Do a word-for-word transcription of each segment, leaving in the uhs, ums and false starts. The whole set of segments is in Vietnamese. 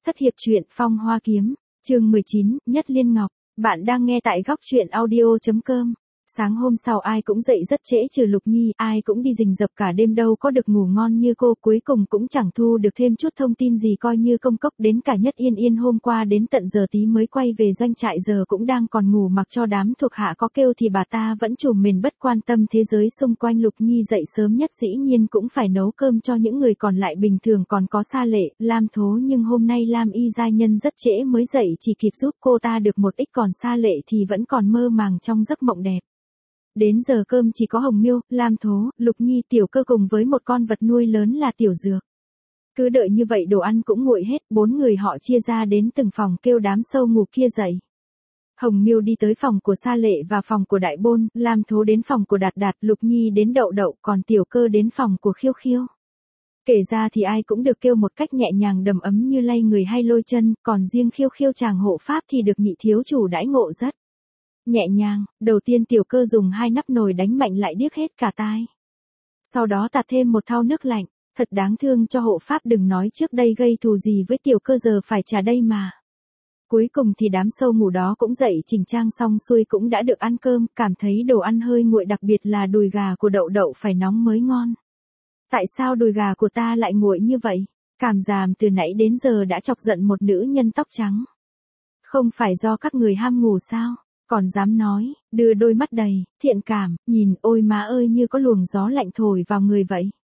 Thất hiệp truyện Phong Hoa Kiếm, chương mười chín, Nhất Liên Ngọc. Bạn đang nghe tại góc truyện audio chấm com. Sáng hôm sau ai cũng dậy rất trễ trừ Lục Nhi, ai cũng đi rình rập cả đêm đâu có được ngủ ngon như cô, cuối cùng cũng chẳng thu được thêm chút thông tin gì coi như công cốc. Đến cả Nhất Yên Yên hôm qua đến tận giờ tí mới quay về doanh trại, giờ cũng đang còn ngủ, mặc cho đám thuộc hạ có kêu thì bà ta vẫn trùm mền bất quan tâm thế giới xung quanh. Lục Nhi dậy sớm nhất dĩ nhiên cũng phải nấu cơm cho những người còn lại, bình thường còn có Sa Lệ, Lam Thố, nhưng hôm nay Lam Y giai nhân rất trễ mới dậy, chỉ kịp giúp cô ta được một ít, còn Sa Lệ thì vẫn còn mơ màng trong giấc mộng đẹp. Đến giờ cơm chỉ có Hồng Miêu, Lam Thố, Lục Nhi, Tiểu Cơ cùng với một con vật nuôi lớn là Tiểu Dược. Cứ đợi như vậy đồ ăn cũng nguội hết, bốn người họ chia ra đến từng phòng kêu đám sâu ngủ kia dậy. Hồng Miêu đi tới phòng của Sa Lệ và phòng của Đại Bôn, Lam Thố đến phòng của Đạt Đạt, Lục Nhi đến Đậu Đậu, còn Tiểu Cơ đến phòng của Khiêu Khiêu. Kể ra thì ai cũng được kêu một cách nhẹ nhàng đầm ấm như lay người hay lôi chân, còn riêng Khiêu Khiêu chàng hộ pháp thì được nhị thiếu chủ đãi ngộ rất nhẹ nhàng. Đầu tiên Tiểu Cơ dùng hai nắp nồi đánh mạnh lại điếc hết cả tai. Sau đó tạt thêm một thau nước lạnh, thật đáng thương cho hộ pháp, đừng nói trước đây gây thù gì với Tiểu Cơ giờ phải trả đây mà. Cuối cùng thì đám sâu ngủ đó cũng dậy chỉnh trang xong xuôi, cũng đã được ăn cơm, cảm thấy đồ ăn hơi nguội, đặc biệt là đùi gà của Đậu Đậu phải nóng mới ngon. Tại sao đùi gà của ta lại nguội như vậy? Cảm giảm từ nãy đến giờ đã chọc giận một nữ nhân tóc trắng. Không phải do các người ham ngủ sao? Còn dám nói, đưa đôi mắt đầy thiện cảm, nhìn, ôi má ơi, như có luồng gió lạnh thổi vào người vậy.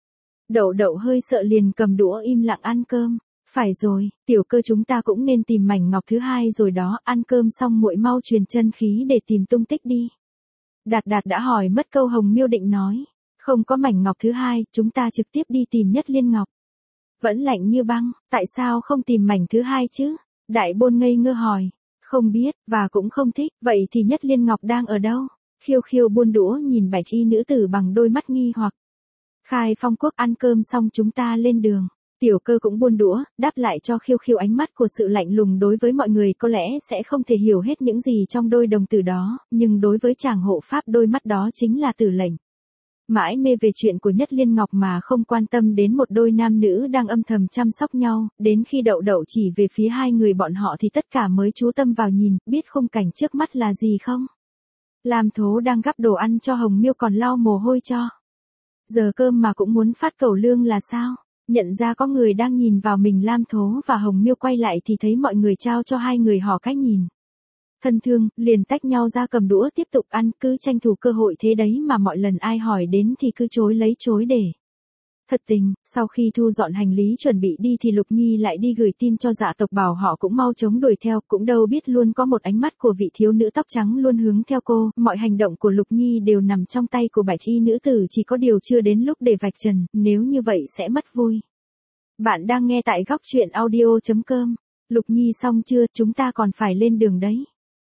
Đậu Đậu hơi sợ liền cầm đũa im lặng ăn cơm. Phải rồi, Tiểu Cơ, chúng ta cũng nên tìm mảnh ngọc thứ hai rồi đó, ăn cơm xong muội mau truyền chân khí để tìm tung tích đi. Đạt Đạt đã hỏi mất câu, Hồng Miêu định nói, không có mảnh ngọc thứ hai, chúng ta trực tiếp đi tìm Nhất Liên Ngọc. Vẫn lạnh như băng, tại sao không tìm mảnh thứ hai chứ? Đại Bôn ngây ngơ hỏi. Không biết, và cũng không thích, vậy thì Nhất Liên Ngọc đang ở đâu? Khiêu Khiêu buôn đũa nhìn bạch y nữ tử bằng đôi mắt nghi hoặc. Khai Phong Quốc, ăn cơm xong chúng ta lên đường. Tiểu Cơ cũng buôn đũa, đáp lại cho Khiêu Khiêu, ánh mắt của sự lạnh lùng đối với mọi người có lẽ sẽ không thể hiểu hết những gì trong đôi đồng tử đó, nhưng đối với chàng hộ pháp đôi mắt đó chính là tử lệnh. Mãi mê về chuyện của Nhất Liên Ngọc mà không quan tâm đến một đôi nam nữ đang âm thầm chăm sóc nhau, đến khi Đậu Đậu chỉ về phía hai người bọn họ thì tất cả mới chú tâm vào nhìn, biết khung cảnh trước mắt là gì không? Lam Thố đang gắp đồ ăn cho Hồng Miêu còn lau mồ hôi cho. Giờ cơm mà cũng muốn phát cẩu lương là sao? Nhận ra có người đang nhìn vào mình, Lam Thố và Hồng Miêu quay lại thì thấy mọi người trao cho hai người họ cách nhìn thân thương, liền tách nhau ra cầm đũa tiếp tục ăn, cứ tranh thủ cơ hội thế đấy mà mọi lần ai hỏi đến thì cứ chối lấy chối để. Thật tình, sau khi thu dọn hành lý chuẩn bị đi thì Lục Nhi lại đi gửi tin cho dạ tộc bảo họ cũng mau chóng đuổi theo, cũng đâu biết luôn có một ánh mắt của vị thiếu nữ tóc trắng luôn hướng theo cô, mọi hành động của Lục Nhi đều nằm trong tay của bạch y nữ tử, chỉ có điều chưa đến lúc để vạch trần, nếu như vậy sẽ mất vui. Bạn đang nghe tại góc truyện audio chấm com. Lục Nhi xong chưa, chúng ta còn phải lên đường đấy.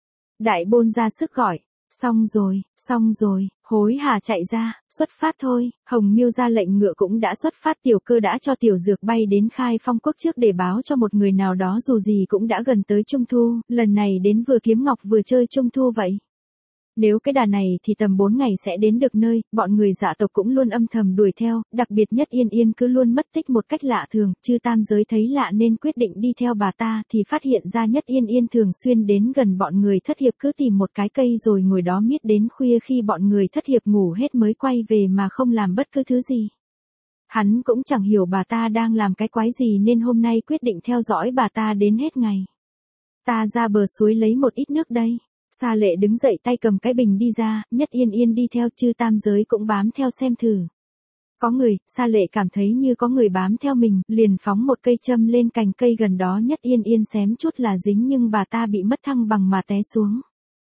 Đại Bôn ra sức gọi. Xong rồi, xong rồi, hối hả chạy ra, xuất phát thôi. Hồng Miêu ra lệnh ngựa cũng đã xuất phát. Tiểu Cơ đã cho Tiểu Dược bay đến Khai Phong Quốc trước để báo cho một người nào đó, dù gì cũng đã gần tới Trung Thu, lần này đến vừa kiếm ngọc vừa chơi Trung Thu vậy. Nếu cái đà này thì tầm bốn ngày sẽ đến được nơi, bọn người dạ tộc cũng luôn âm thầm đuổi theo, đặc biệt Nhất Yên Yên cứ luôn mất tích một cách lạ thường, chư tam giới thấy lạ nên quyết định đi theo bà ta, thì phát hiện ra Nhất Yên Yên thường xuyên đến gần bọn người thất hiệp, cứ tìm một cái cây rồi ngồi đó miết đến khuya, khi bọn người thất hiệp ngủ hết mới quay về mà không làm bất cứ thứ gì. Hắn cũng chẳng hiểu bà ta đang làm cái quái gì nên hôm nay quyết định theo dõi bà ta đến hết ngày. Ta ra bờ suối lấy một ít nước đây. Sa Lệ đứng dậy tay cầm cái bình đi ra, Nhất Yên Yên đi theo, chư tam giới cũng bám theo xem thử. Có người, Sa Lệ cảm thấy như có người bám theo mình, liền phóng một cây châm lên cành cây gần đó, Nhất Yên Yên xém chút là dính nhưng bà ta bị mất thăng bằng mà té xuống.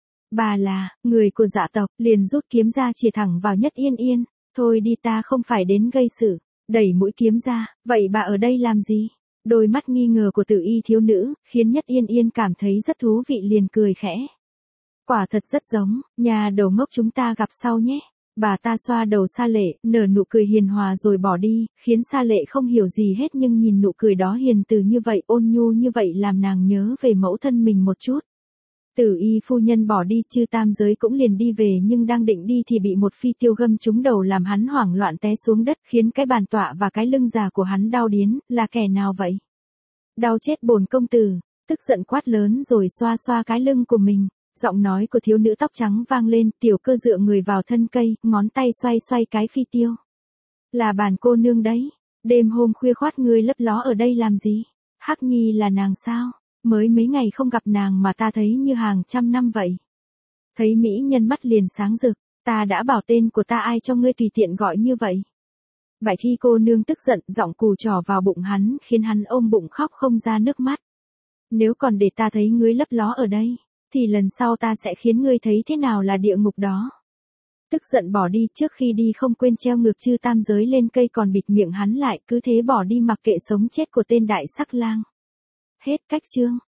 Bà là người của dạ tộc, liền rút kiếm ra chìa thẳng vào Nhất Yên Yên. Thôi đi, ta không phải đến gây sự. Đẩy mũi kiếm ra, vậy bà ở đây làm gì? Đôi mắt nghi ngờ của Tử Y thiếu nữ khiến Nhất Yên Yên cảm thấy rất thú vị, liền cười khẽ. Quả thật rất giống, nhà đầu ngốc, chúng ta gặp sau nhé. Bà ta xoa đầu Sa Lệ, nở nụ cười hiền hòa rồi bỏ đi, khiến Sa Lệ không hiểu gì hết, nhưng nhìn nụ cười đó hiền từ như vậy, ôn nhu như vậy làm nàng nhớ về mẫu thân mình một chút. Tử Y phu nhân bỏ đi, chư tam giới cũng liền đi về, nhưng đang định đi thì bị một phi tiêu găm trúng đầu làm hắn hoảng loạn té xuống đất, khiến cái bàn tọa và cái lưng già của hắn đau điến. Là kẻ nào vậy? Đau chết bổn công tử, tức giận quát lớn rồi xoa xoa cái lưng của mình. Giọng nói của thiếu nữ tóc trắng vang lên, Tiểu Cơ dựa người vào thân cây, ngón tay xoay xoay cái phi tiêu. Là bản cô nương đấy, đêm hôm khuya khoát ngươi lấp ló ở đây làm gì? Hắc Nhi là nàng sao? Mới mấy ngày không gặp nàng mà ta thấy như hàng trăm năm vậy. Thấy mỹ nhân mắt liền sáng rực, ta đã bảo tên của ta ai cho ngươi tùy tiện gọi như vậy. Bạch Thi cô nương tức giận, giọng cù trỏ vào bụng hắn, khiến hắn ôm bụng khóc không ra nước mắt. Nếu còn để ta thấy ngươi lấp ló ở đây, thì lần sau ta sẽ khiến ngươi thấy thế nào là địa ngục đó. Tức giận bỏ đi, trước khi đi không quên treo ngược chư tam giới lên cây còn bịt miệng hắn lại, cứ thế bỏ đi mặc kệ sống chết của tên đại sắc lang. Hết cách chương.